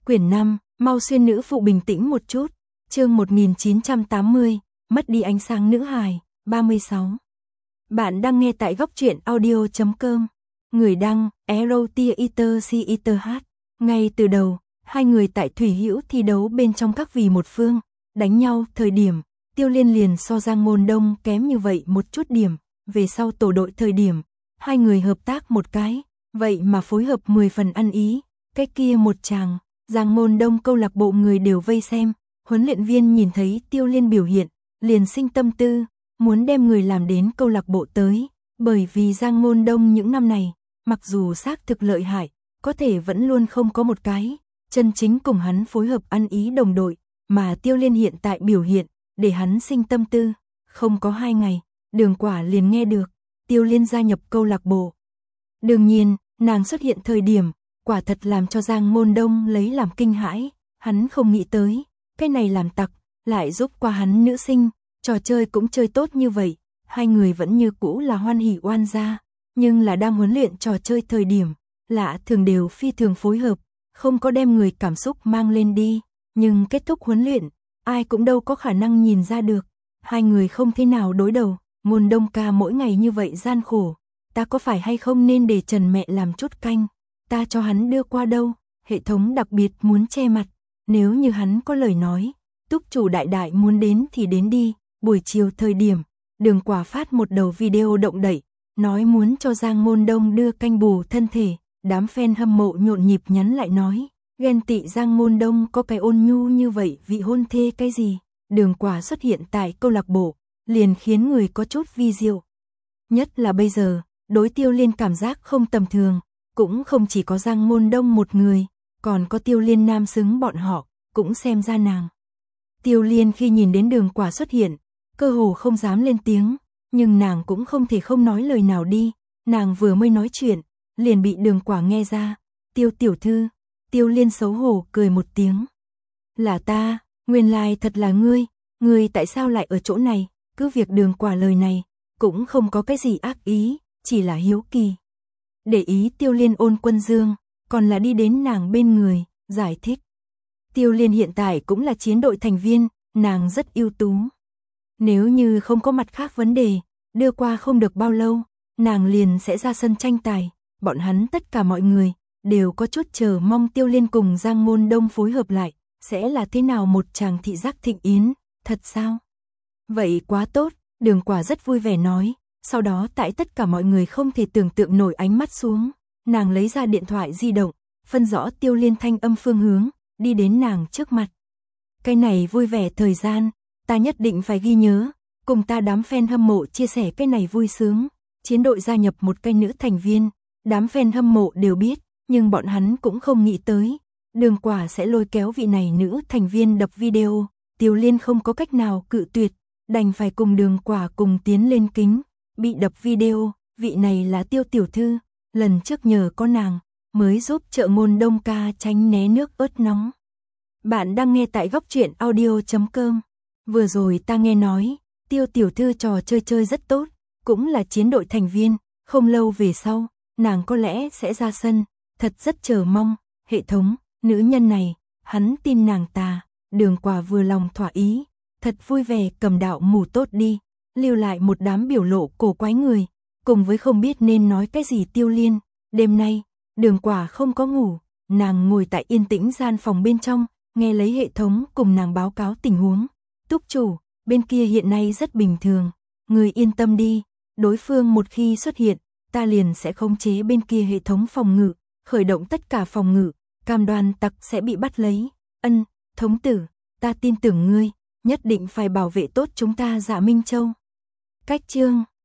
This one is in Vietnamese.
Quyển 5, mau xuyên nữ phụ bình tĩnh một chút. Chương 1980, mất đi ánh sáng nữ hài, 36. Bạn đang nghe tại góc truyện audio.com. Người đăng, Erotiater. Ngay từ đầu, hai người tại Thủy Hữu thi đấu bên trong các vì một phương, đánh nhau thời điểm, Tiêu Liên liền so Giang Môn Đông kém như vậy một chút điểm, về sau tổ đội thời điểm, hai người hợp tác một cái, vậy mà phối hợp 10 phần ăn ý, cái kia một chàng, Giang Môn Đông câu lạc bộ người đều vây xem, huấn luyện viên nhìn thấy Tiêu Liên biểu hiện, liền sinh tâm tư, muốn đem người làm đến câu lạc bộ tới, bởi vì Giang Môn Đông những năm này, mặc dù xác thực lợi hại, có thể vẫn luôn không có một cái, chân chính cùng hắn phối hợp ăn ý đồng đội, mà Tiêu Liên hiện tại biểu hiện, để hắn sinh tâm tư, không có 2 ngày, Đường Quả liền nghe được, Tiêu Liên gia nhập câu lạc bộ. Đương nhiên, nàng xuất hiện thời điểm, quả thật làm cho Giang Môn Đông lấy làm kinh hãi, hắn không nghĩ tới, cái này làm tặc, lại giúp qua hắn nữ sinh, trò chơi cũng chơi tốt như vậy, hai người vẫn như cũ là hoan hỉ oan gia, nhưng là đang huấn luyện trò chơi thời điểm, lạ thường đều phi thường phối hợp, không có đem người cảm xúc mang lên đi, nhưng kết thúc huấn luyện, ai cũng đâu có khả năng nhìn ra được, hai người không thế nào đối đầu, Môn Đông ca mỗi ngày như vậy gian khổ, ta có phải hay không nên để Trần mẹ làm chút canh, ta cho hắn đưa qua đâu, hệ thống đặc biệt muốn che mặt, nếu như hắn có lời nói, túc chủ đại đại muốn đến thì đến đi, buổi chiều thời điểm, Đường Quả phát một đầu video động đậy, nói muốn cho Giang Môn Đông đưa canh bù thân thể, đám fan hâm mộ nhộn nhịp nhắn lại nói, ghen tị Giang Môn Đông có cái ôn nhu như vậy vị hôn thê cái gì, Đường Quả xuất hiện tại câu lạc bộ, liền khiến người có chút vi diệu. Nhất là bây giờ, đối Tiêu Liên cảm giác không tầm thường, cũng không chỉ có Giang Môn Đông một người, còn có Tiêu Liên nam xứng bọn họ, cũng xem ra nàng. Tiêu Liên khi nhìn đến Đường Quả xuất hiện, cơ hồ không dám lên tiếng, nhưng nàng cũng không thể không nói lời nào đi, nàng vừa mới nói chuyện, liền bị Đường Quả nghe ra, Tiêu tiểu thư, Tiêu Liên xấu hổ cười một tiếng. Là ta, nguyên lai thật là ngươi tại sao lại ở chỗ này, cứ việc Đường Quả lời này, cũng không có cái gì ác ý, chỉ là hiếu kỳ. Để ý Tiêu Liên ôn quân dương, còn là đi đến nàng bên người, giải thích. Tiêu Liên hiện tại cũng là chiến đội thành viên, nàng rất ưu tú. Nếu như không có mặt khác vấn đề, đưa qua không được bao lâu, nàng liền sẽ ra sân tranh tài, bọn hắn tất cả mọi người, đều có chút chờ mong Tiêu Liên cùng Giang Môn Đông phối hợp lại, sẽ là thế nào một chàng thị giác thịnh yến, thật sao? Vậy quá tốt, Đường Quả rất vui vẻ nói, sau đó tại tất cả mọi người không thể tưởng tượng nổi ánh mắt xuống, nàng lấy ra điện thoại di động, phân rõ Tiêu Liên thanh âm phương hướng, đi đến nàng trước mặt. Cái này vui vẻ thời gian, ta nhất định phải ghi nhớ, cùng ta đám fan hâm mộ chia sẻ cái này vui sướng, chiến đội gia nhập một cái nữ thành viên, đám fan hâm mộ đều biết, nhưng bọn hắn cũng không nghĩ tới, Đường Quả sẽ lôi kéo vị này nữ thành viên đập video, Tiêu Liên không có cách nào cự tuyệt, đành phải cùng Đường Quả cùng tiến lên kính, bị đập video, vị này là Tiêu tiểu thư, lần trước nhờ có nàng, mới giúp trợ Môn Đông ca tránh né nước ớt nóng. Bạn đang nghe tại góc truyện audio.com. Vừa rồi ta nghe nói, Tiêu tiểu thư trò chơi rất tốt, cũng là chiến đội thành viên, không lâu về sau, nàng có lẽ sẽ ra sân, thật rất chờ mong, hệ thống, nữ nhân này, hắn tin nàng ta, Đường Quả vừa lòng thỏa ý, thật vui vẻ cầm đạo mù tốt đi, lưu lại một đám biểu lộ cổ quái người, cùng với không biết nên nói cái gì Tiêu Liên, đêm nay, Đường Quả không có ngủ, nàng ngồi tại yên tĩnh gian phòng bên trong, nghe lấy hệ thống cùng nàng báo cáo tình huống. Túc chủ, bên kia hiện nay rất bình thường, người yên tâm đi, đối phương một khi xuất hiện, ta liền sẽ khống chế bên kia hệ thống phòng ngự, khởi động tất cả phòng ngự, cam đoan tặc sẽ bị bắt lấy. Ân, thống tử, ta tin tưởng ngươi, nhất định phải bảo vệ tốt chúng ta Dạ Minh Châu. Cách chương